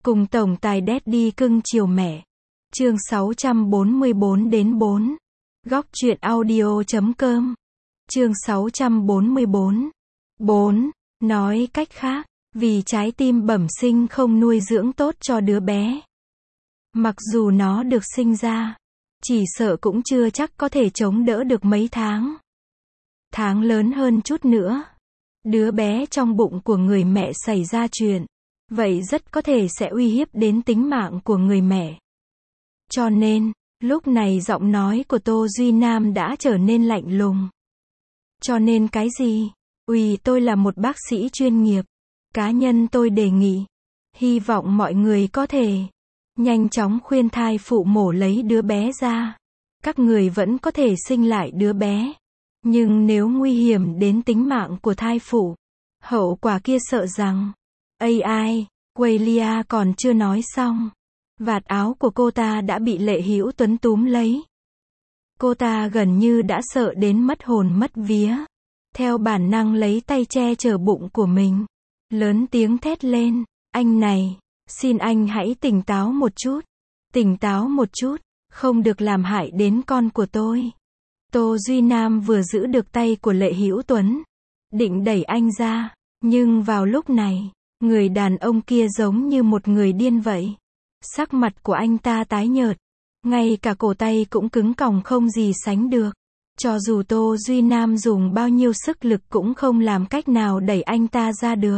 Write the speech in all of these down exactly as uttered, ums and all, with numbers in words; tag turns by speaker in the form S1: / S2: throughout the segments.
S1: Cùng tổng tài Daddy cưng chiều mẹ. Chương sáu trăm bốn mươi bốn đến bốn. Góc truyện audio chấm com. Chương sáu trăm bốn mươi bốn. bốn. Nói cách khác, vì trái tim bẩm sinh không nuôi dưỡng tốt cho đứa bé. Mặc dù nó được sinh ra, chỉ sợ cũng chưa chắc có thể chống đỡ được mấy tháng. Tháng lớn hơn chút nữa, đứa bé trong bụng của người mẹ xảy ra chuyện, vậy rất có thể sẽ uy hiếp đến tính mạng của người mẹ. Cho nên, lúc này giọng nói của Tô Duy Nam đã trở nên lạnh lùng. Cho nên cái gì? Uy, tôi là một bác sĩ chuyên nghiệp. Cá nhân tôi đề nghị, hy vọng mọi người có thể nhanh chóng khuyên thai phụ mổ lấy đứa bé ra. Các người vẫn có thể sinh lại đứa bé. Nhưng nếu nguy hiểm đến tính mạng của thai phụ, hậu quả kia sợ rằng a i, Quaylia còn chưa nói xong. Vạt áo của cô ta đã bị Lệ Hữu Tuấn túm lấy. Cô ta gần như đã sợ đến mất hồn mất vía. Theo bản năng lấy tay che chở bụng của mình. Lớn tiếng thét lên, anh này, xin anh hãy tỉnh táo một chút. Tỉnh táo một chút, không được làm hại đến con của tôi. Tô Duy Nam vừa giữ được tay của Lệ Hữu Tuấn, định đẩy anh ra, nhưng vào lúc này, người đàn ông kia giống như một người điên vậy. Sắc mặt của anh ta tái nhợt, ngay cả cổ tay cũng cứng còng không gì sánh được. Cho dù Tô Duy Nam dùng bao nhiêu sức lực cũng không làm cách nào đẩy anh ta ra được.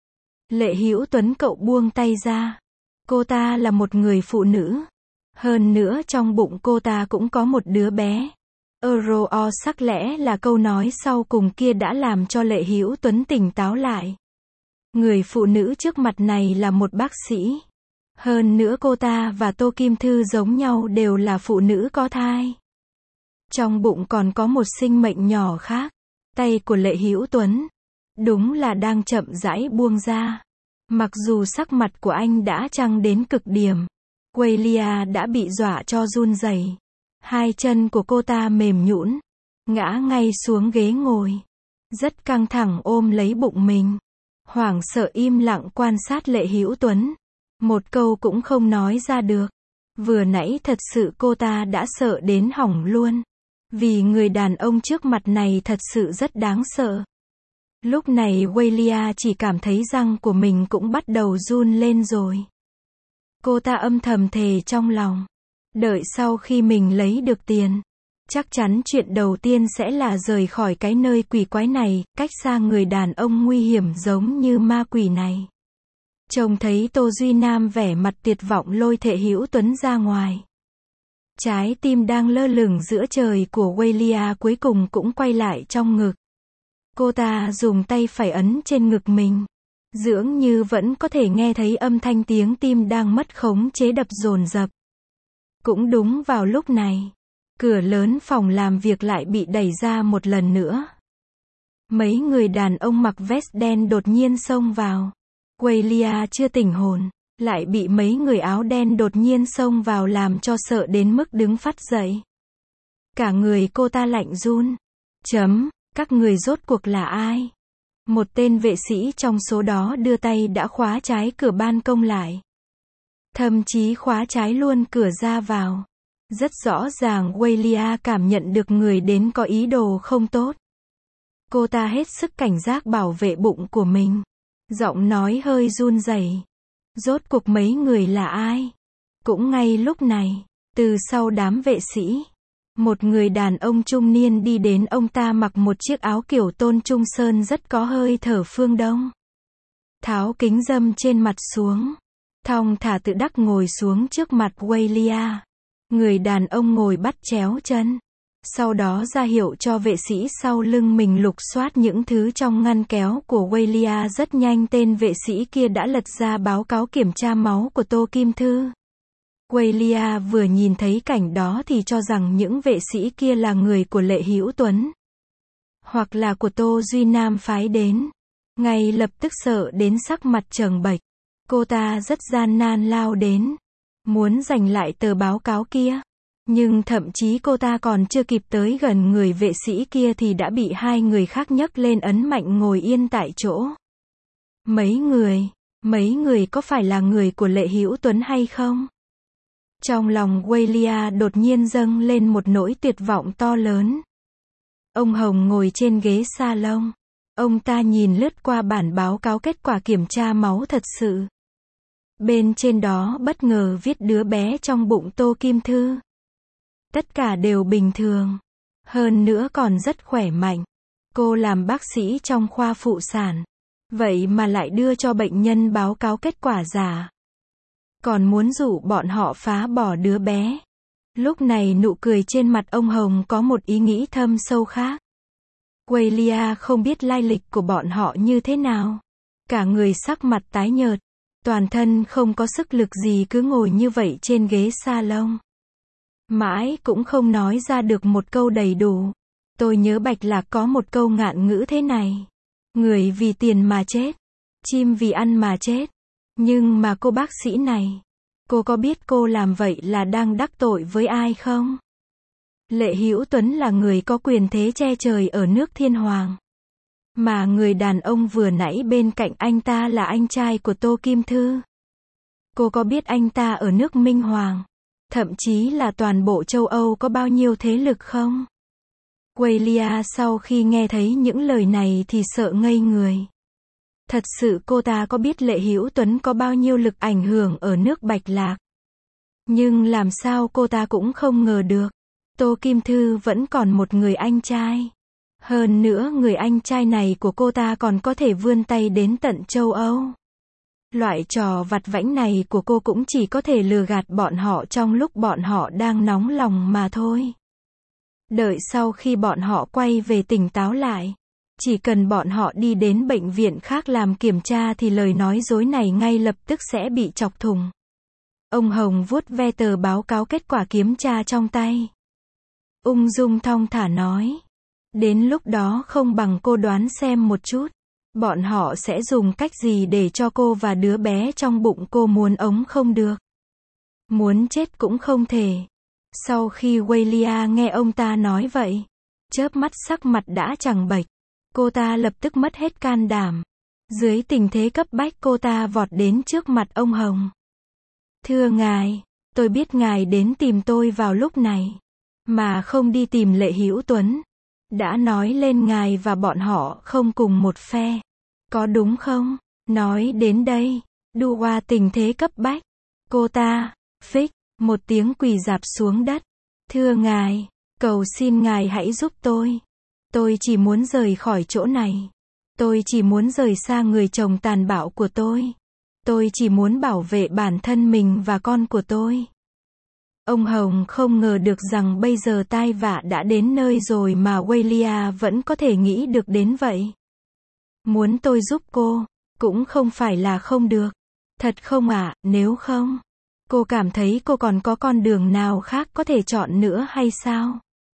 S1: Lệ Hữu Tuấn, cậu buông tay ra. Cô ta là một người phụ nữ. Hơn nữa trong bụng cô ta cũng có một đứa bé. Euro sắc lẽ là câu nói sau cùng kia đã làm cho Lệ Hữu Tuấn tỉnh táo lại. Người phụ nữ trước mặt này là một bác sĩ. Hơn nữa cô ta và Tô Kim Thư giống nhau đều là phụ nữ có thai. Trong bụng còn có một sinh mệnh nhỏ khác. Tay của Lệ Hữu Tuấn đúng là đang chậm rãi buông ra. Mặc dù sắc mặt của anh đã căng đến cực điểm, Quaylia đã bị dọa cho run rẩy. Hai chân của cô ta mềm nhũn, ngã ngay xuống ghế ngồi. Rất căng thẳng ôm lấy bụng mình. Hoảng sợ im lặng quan sát Lệ Hữu Tuấn. Một câu cũng không nói ra được. Vừa nãy thật sự cô ta đã sợ đến hỏng luôn. Vì người đàn ông trước mặt này thật sự rất đáng sợ. Lúc này Quaylia chỉ cảm thấy răng của mình cũng bắt đầu run lên rồi. Cô ta âm thầm thề trong lòng. Đợi sau khi mình lấy được tiền, chắc chắn chuyện đầu tiên sẽ là rời khỏi cái nơi quỷ quái này, cách xa người đàn ông nguy hiểm giống như ma quỷ này. Trông thấy Tô Duy Nam vẻ mặt tuyệt vọng lôi Lệ Hữu Tuấn ra ngoài. Trái tim đang lơ lửng giữa trời của Quaylia cuối cùng cũng quay lại trong ngực. Cô ta dùng tay phải ấn trên ngực mình. Dường như vẫn có thể nghe thấy âm thanh tiếng tim đang mất khống chế đập dồn dập. Cũng đúng vào lúc này, cửa lớn phòng làm việc lại bị đẩy ra một lần nữa. Mấy người đàn ông mặc vest đen đột nhiên xông vào. Quaylia chưa tỉnh hồn, lại bị mấy người áo đen đột nhiên xông vào làm cho sợ đến mức đứng phắt dậy. Cả người cô ta lạnh run. Chấm, các người rốt cuộc là ai? Một tên vệ sĩ trong số đó đưa tay đã khóa trái cửa ban công lại. Thậm chí khóa trái luôn cửa ra vào. Rất rõ ràng Quaylia cảm nhận được người đến có ý đồ không tốt. Cô ta hết sức cảnh giác bảo vệ bụng của mình. Giọng nói hơi run rẩy. Rốt cuộc mấy người là ai? Cũng ngay lúc này, từ sau đám vệ sĩ, một người đàn ông trung niên đi đến. Ông ta mặc một chiếc áo kiểu Tôn Trung Sơn rất có hơi thở phương Đông. Tháo kính râm trên mặt xuống, thong thả tự đắc ngồi xuống trước mặt Quaylia. Người đàn ông ngồi bắt chéo chân. Sau đó ra hiệu cho vệ sĩ sau lưng mình lục soát những thứ trong ngăn kéo của Quaylia. Rất nhanh tên vệ sĩ kia đã lật ra báo cáo kiểm tra máu của Tô Kim Thư. Quaylia vừa nhìn thấy cảnh đó thì cho rằng những vệ sĩ kia là người của Lệ Hữu Tuấn, hoặc là của Tô Duy Nam phái đến. Ngay lập tức sợ đến sắc mặt trắng bệch. Cô ta rất gian nan lao đến, muốn giành lại tờ báo cáo kia. Nhưng thậm chí cô ta còn chưa kịp tới gần người vệ sĩ kia thì đã bị hai người khác nhấc lên ấn mạnh ngồi yên tại chỗ. Mấy người, Mấy người có phải là người của Lệ Hữu Tuấn hay không? Trong lòng Walia đột nhiên dâng lên một nỗi tuyệt vọng to lớn. Ông Hồng ngồi trên ghế salon. Ông ta nhìn lướt qua bản báo cáo kết quả kiểm tra máu thật sự. Bên trên đó bất ngờ viết đứa bé trong bụng Tô Kim Thư. Tất cả đều bình thường. Hơn nữa còn rất khỏe mạnh. Cô làm bác sĩ trong khoa phụ sản. Vậy mà lại đưa cho bệnh nhân báo cáo kết quả giả. Còn muốn dụ bọn họ phá bỏ đứa bé. Lúc này nụ cười trên mặt ông Hồng có một ý nghĩ thâm sâu khác. Walia không biết lai lịch của bọn họ như thế nào. Cả người sắc mặt tái nhợt. Toàn thân không có sức lực gì cứ ngồi như vậy trên ghế salon. Mãi cũng không nói ra được một câu đầy đủ. Tôi nhớ Bạch Lạc có một câu ngạn ngữ thế này. Người vì tiền mà chết. Chim vì ăn mà chết. Nhưng mà cô bác sĩ này. Cô có biết cô làm vậy là đang đắc tội với ai không? Lệ Hữu Tuấn là người có quyền thế che trời ở nước Thiên Hoàng. Mà người đàn ông vừa nãy bên cạnh anh ta là anh trai của Tô Kim Thư. Cô có biết anh ta ở nước Minh Hoàng, thậm chí là toàn bộ châu Âu có bao nhiêu thế lực không? Walia sau khi nghe thấy những lời này thì sợ ngây người. Thật sự cô ta có biết Lệ Hữu Tuấn có bao nhiêu lực ảnh hưởng ở nước Bạch Lạc. Nhưng làm sao cô ta cũng không ngờ được. Tô Kim Thư vẫn còn một người anh trai. Hơn nữa người anh trai này của cô ta còn có thể vươn tay đến tận châu Âu. Loại trò vặt vãnh này của cô cũng chỉ có thể lừa gạt bọn họ trong lúc bọn họ đang nóng lòng mà thôi. Đợi sau khi bọn họ quay về tỉnh táo lại. Chỉ cần bọn họ đi đến bệnh viện khác làm kiểm tra thì lời nói dối này ngay lập tức sẽ bị chọc thủng. Ông Hồng vuốt ve tờ báo cáo kết quả kiểm tra trong tay. Ung dung thong thả nói. Đến lúc đó không bằng cô đoán xem một chút. Bọn họ sẽ dùng cách gì để cho cô và đứa bé trong bụng cô muốn ống không được. Muốn chết cũng không thể. Sau khi Walia nghe ông ta nói vậy. Chớp mắt sắc mặt đã trắng bệch. Cô ta lập tức mất hết can đảm. Dưới tình thế cấp bách cô ta vọt đến trước mặt ông Hồng. Thưa ngài, tôi biết ngài đến tìm tôi vào lúc này. Mà không đi tìm Lệ Hữu Tuấn. Đã nói lên ngài và bọn họ không cùng một phe. Có đúng không? Nói đến đây, đu qua tình thế cấp bách. Cô ta, phích, một tiếng quỳ rạp xuống đất. Thưa ngài, cầu xin ngài hãy giúp tôi. Tôi chỉ muốn rời khỏi chỗ này. Tôi chỉ muốn rời xa người chồng tàn bạo của tôi. Tôi chỉ muốn bảo vệ bản thân mình và con của tôi. Ông Hồng không ngờ được rằng bây giờ tai vạ đã đến nơi rồi mà Walia vẫn có thể nghĩ được đến vậy. Muốn tôi giúp cô, cũng không phải là không được. Thật không ạ, nếu không, cô cảm thấy cô còn có con đường nào khác có thể chọn nữa hay sao?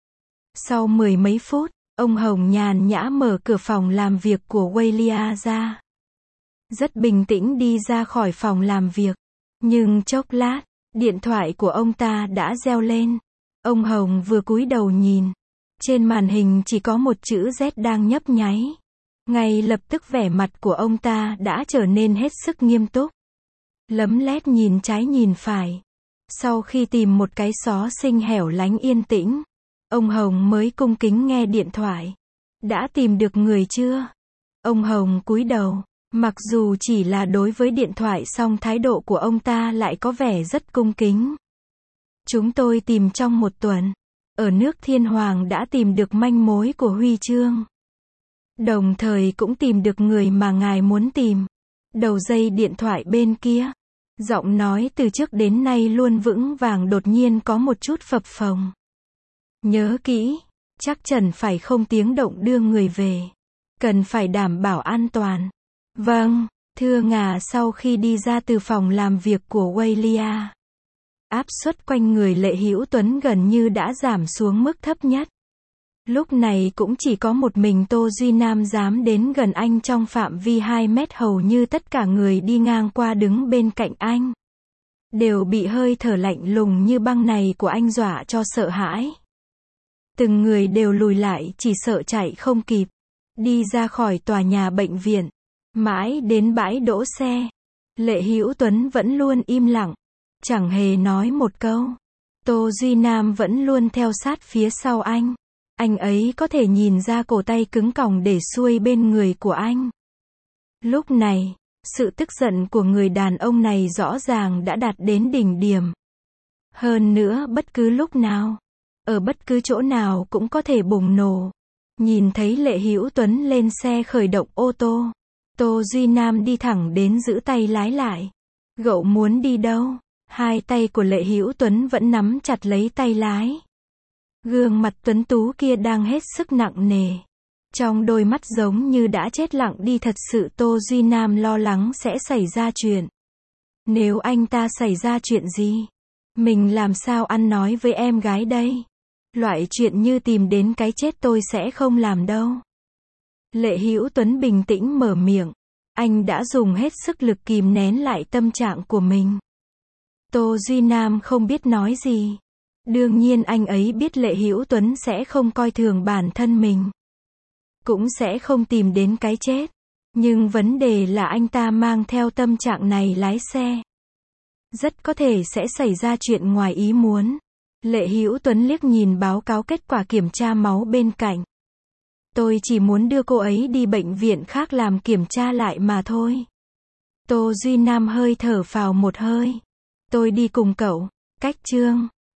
S1: Sau mười mấy phút, ông Hồng nhàn nhã mở cửa phòng làm việc của Walia ra. Rất bình tĩnh đi ra khỏi phòng làm việc. Nhưng chốc lát, điện thoại của ông ta đã reo lên. Ông Hồng vừa cúi đầu nhìn. Trên màn hình chỉ có một chữ Z đang nhấp nháy. Ngay lập tức vẻ mặt của ông ta đã trở nên hết sức nghiêm túc. Lấm lét nhìn trái nhìn phải. Sau khi tìm một cái xó xinh hẻo lánh yên tĩnh, ông Hồng mới cung kính nghe điện thoại. Đã tìm được người chưa? Ông Hồng cúi đầu. Mặc dù chỉ là đối với điện thoại song thái độ của ông ta lại có vẻ rất cung kính. Chúng tôi tìm trong một tuần. Ở nước Thiên Hoàng đã tìm được manh mối của Huy Chương. Đồng thời cũng tìm được người mà ngài muốn tìm. Đầu dây điện thoại bên kia. Giọng nói từ trước đến nay luôn vững vàng đột nhiên có một chút phập phồng. Nhớ kỹ, chắc chắn phải không tiếng động đưa người về. Cần phải đảm bảo an toàn. Vâng, thưa ngà. Sau khi đi ra từ phòng làm việc của Walia, áp suất quanh người Lệ Hữu Tuấn gần như đã giảm xuống mức thấp nhất. Lúc này cũng chỉ có một mình Tô Duy Nam dám đến gần anh trong phạm vi hai mét, hầu như tất cả người đi ngang qua đứng bên cạnh anh. Đều bị hơi thở lạnh lùng như băng này của anh dọa cho sợ hãi. Từng người đều lùi lại chỉ sợ chạy không kịp. Đi ra khỏi tòa nhà bệnh viện. Mãi đến bãi đỗ xe. Lệ Hữu Tuấn vẫn luôn im lặng, chẳng hề nói một câu. Tô Duy Nam vẫn luôn theo sát phía sau anh. Anh ấy có thể nhìn ra cổ tay cứng còng để xuôi bên người của anh. Lúc này, sự tức giận của người đàn ông này rõ ràng đã đạt đến đỉnh điểm. Hơn nữa bất cứ lúc nào, ở bất cứ chỗ nào cũng có thể bùng nổ. Nhìn thấy Lệ Hữu Tuấn lên xe khởi động ô tô, Tô Duy Nam đi thẳng đến giữ tay lái lại. Cậu muốn đi đâu? Hai tay của Lệ Hữu Tuấn vẫn nắm chặt lấy tay lái. Gương mặt tuấn tú kia đang hết sức nặng nề. Trong đôi mắt giống như đã chết lặng đi, thật sự Tô Duy Nam lo lắng sẽ xảy ra chuyện. Nếu anh ta xảy ra chuyện gì, mình làm sao ăn nói với em gái đây? Loại chuyện như tìm đến cái chết tôi sẽ không làm đâu. Lệ Hữu Tuấn bình tĩnh mở miệng. Anh đã dùng hết sức lực kìm nén lại tâm trạng của mình. Tô Duy Nam không biết nói gì. Đương nhiên anh ấy biết Lệ Hữu Tuấn sẽ không coi thường bản thân mình, cũng sẽ không tìm đến cái chết. Nhưng vấn đề là anh ta mang theo tâm trạng này lái xe, rất có thể sẽ xảy ra chuyện ngoài ý muốn. Lệ Hữu Tuấn liếc nhìn báo cáo kết quả kiểm tra máu bên cạnh. Tôi chỉ muốn đưa cô ấy đi bệnh viện khác làm kiểm tra lại mà thôi. Tô Duy Nam hơi thở phào một hơi. Tôi đi cùng cậu. Cách chương